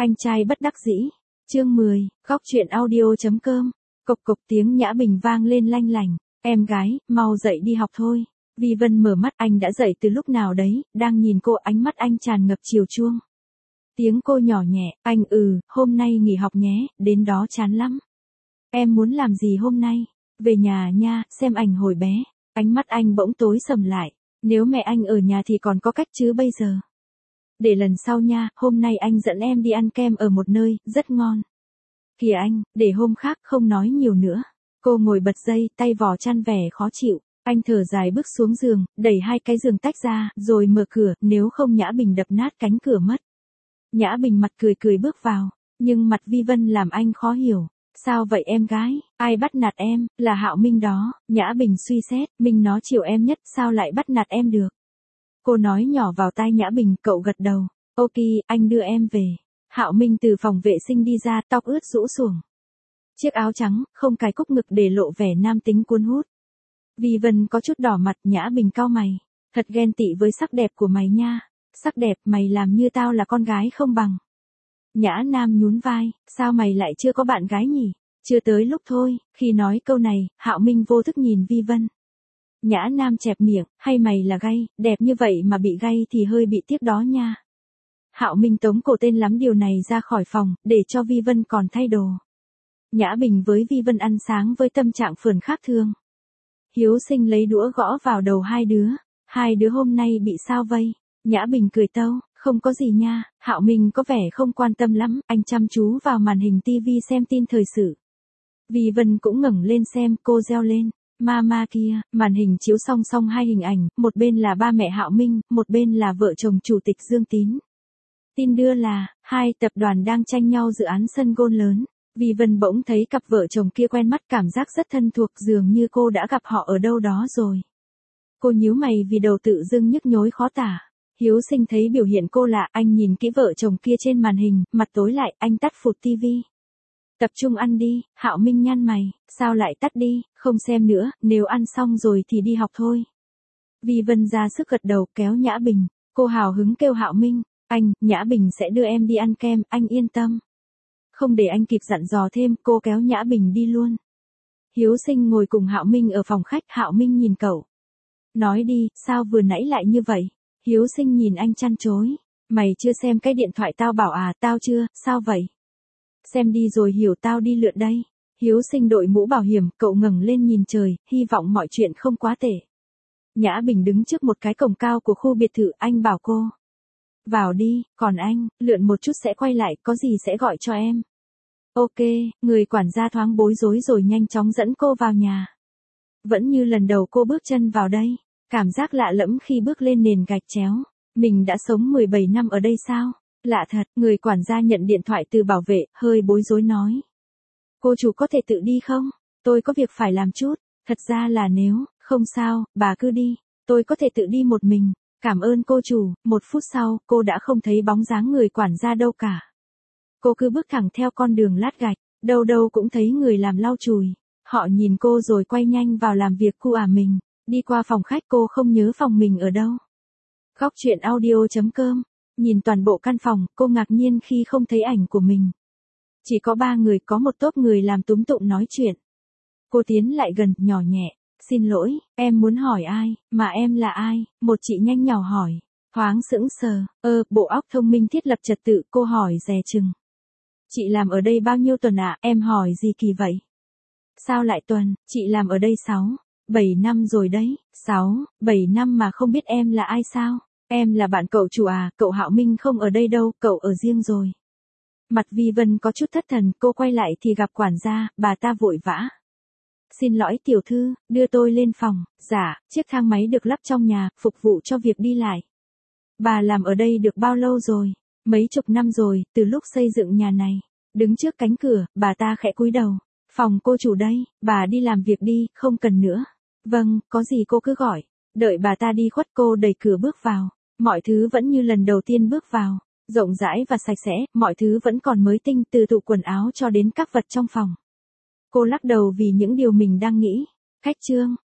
Anh trai bất đắc dĩ. Chương 10, góc truyện audio.com. Cộc cộc tiếng Nhã Bình vang lên lanh lành. Em gái, mau dậy đi học thôi. Vi Vân mở mắt, anh đã dậy từ lúc nào đấy, đang nhìn cô, ánh mắt anh tràn ngập chiều chuông. Tiếng cô nhỏ nhẹ, anh hôm nay nghỉ học nhé, đến đó chán lắm. Em muốn làm gì hôm nay? Về nhà nha, xem ảnh hồi bé. Ánh mắt anh bỗng tối sầm lại. Nếu mẹ anh ở nhà thì còn có cách chứ bây giờ. Để lần sau nha, hôm nay anh dẫn em đi ăn kem ở một nơi, rất ngon. Kìa anh, để hôm khác không nói nhiều nữa. Cô ngồi bật dậy, tay vò chăn vẻ khó chịu. Anh thở dài bước xuống giường, đẩy hai cái giường tách ra, rồi mở cửa, nếu không Nhã Bình đập nát cánh cửa mất. Nhã Bình mặt cười cười bước vào, nhưng mặt Vi Vân làm anh khó hiểu. Sao vậy em gái, ai bắt nạt em, là Hạo Minh đó. Nhã Bình suy xét, Minh nó chiều em nhất, sao lại bắt nạt em được. Cô nói nhỏ vào tai Nhã Bình, cậu gật đầu. Ok, anh đưa em về. Hạo Minh từ phòng vệ sinh đi ra, tóc ướt rũ xuồng. Chiếc áo trắng, không cài cúc ngực để lộ vẻ nam tính cuốn hút. Vi Vân có chút đỏ mặt, Nhã Bình cau mày. Thật ghen tị với sắc đẹp của mày nha. Sắc đẹp, mày làm như tao là con gái không bằng. Nhã Nam nhún vai, sao mày lại chưa có bạn gái nhỉ? Chưa tới lúc thôi. Khi nói câu này, Hạo Minh vô thức nhìn Vi Vân. Nhã Nam chẹp miệng, hay mày là gay, đẹp như vậy mà bị gay thì hơi bị tiếc đó nha. Hạo Minh tống cổ tên lắm điều này ra khỏi phòng, để cho Vi Vân còn thay đồ. Nhã Bình với Vi Vân ăn sáng với tâm trạng phườn khác thường. Hiếu Sinh lấy đũa gõ vào đầu hai đứa. Hai đứa hôm nay bị sao vây? Nhã Bình cười tâu, không có gì nha. Hạo Minh có vẻ không quan tâm lắm, anh chăm chú vào màn hình tivi xem tin thời sự. Vi Vân cũng ngẩng lên xem, cô reo lên. Mama kia, màn hình chiếu song song hai hình ảnh, một bên là ba mẹ Hạo Minh, một bên là vợ chồng chủ tịch Dương Tín. Tin đưa là, hai tập đoàn đang tranh nhau dự án sân golf lớn. Vi Vân bỗng thấy cặp vợ chồng kia quen mắt, cảm giác rất thân thuộc, dường như cô đã gặp họ ở đâu đó rồi. Cô nhíu mày vì đầu tự dưng nhức nhối khó tả. Hiếu Sinh thấy biểu hiện cô lạ, anh nhìn kỹ vợ chồng kia trên màn hình, mặt tối lại, anh tắt phụt tivi. Tập trung ăn đi. Hạo Minh nhăn mày, sao lại tắt đi, không xem nữa, nếu ăn xong rồi thì đi học thôi. Vi Vân ra sức gật đầu, kéo Nhã Bình, cô hào hứng kêu Hạo Minh, anh, Nhã Bình sẽ đưa em đi ăn kem, anh yên tâm. Không để anh kịp dặn dò thêm, cô kéo Nhã Bình đi luôn. Hiếu Sinh ngồi cùng Hạo Minh ở phòng khách, Hạo Minh nhìn cậu. Nói đi, sao vừa nãy lại như vậy? Hiếu Sinh nhìn anh chăn chối. Mày chưa xem cái điện thoại tao bảo à? Tao chưa, sao vậy? Xem đi rồi hiểu, tao đi lượn đây. Hiếu Sinh đội mũ bảo hiểm, cậu ngẩng lên nhìn trời, hy vọng mọi chuyện không quá tệ. Nhã Bình đứng trước một cái cổng cao của khu biệt thự, anh bảo cô. Vào đi, còn anh, lượn một chút sẽ quay lại, có gì sẽ gọi cho em. Ok, người quản gia thoáng bối rối rồi nhanh chóng dẫn cô vào nhà. Vẫn như lần đầu cô bước chân vào đây, cảm giác lạ lẫm khi bước lên nền gạch chéo. Mình đã sống 17 năm ở đây sao? Lạ thật, người quản gia nhận điện thoại từ bảo vệ, hơi bối rối nói. Cô chủ có thể tự đi không? Tôi có việc phải làm chút. Thật ra là nếu, không sao, bà cứ đi. Tôi có thể tự đi một mình. Cảm ơn cô chủ. Một phút sau, cô đã không thấy bóng dáng người quản gia đâu cả. Cô cứ bước thẳng theo con đường lát gạch, đâu đâu cũng thấy người làm lau chùi. Họ nhìn cô rồi quay nhanh vào làm việc cu mình. Đi qua phòng khách, cô không nhớ phòng mình ở đâu. Góc truyện audio.com. Nhìn toàn bộ căn phòng, cô ngạc nhiên khi không thấy ảnh của mình. Chỉ có 3 người, có một tốp người làm túm tụm nói chuyện. Cô tiến lại gần, nhỏ nhẹ. Xin lỗi, em muốn hỏi ai, mà em là ai? Một chị nhanh nhỏ hỏi. Thoáng sững sờ, bộ óc thông minh thiết lập trật tự, cô hỏi dè chừng. Chị làm ở đây bao nhiêu tuần ạ? Em hỏi gì kỳ vậy? Sao lại tuần, chị làm ở đây 7 năm rồi đấy. 7 năm mà không biết em là ai sao? Em là bạn cậu chủ à? Cậu Hạo Minh không ở đây đâu, cậu ở riêng rồi. Mặt Vi Vân có chút thất thần, cô quay lại thì gặp quản gia, bà ta vội vã. Xin lỗi tiểu thư, đưa tôi lên phòng. Dạ, chiếc thang máy được lắp trong nhà, phục vụ cho việc đi lại. Bà làm ở đây được bao lâu rồi? Mấy chục năm rồi, từ lúc xây dựng nhà này. Đứng trước cánh cửa, bà ta khẽ cúi đầu. Phòng cô chủ đây, bà đi làm việc đi, không cần nữa. Vâng, có gì cô cứ gọi. Đợi bà ta đi khuất, cô đẩy cửa bước vào. Mọi thứ vẫn như lần đầu tiên bước vào. Rộng rãi và sạch sẽ, mọi thứ vẫn còn mới tinh, từ tủ quần áo cho đến các vật trong phòng. Cô lắc đầu vì những điều mình đang nghĩ. Khách trương,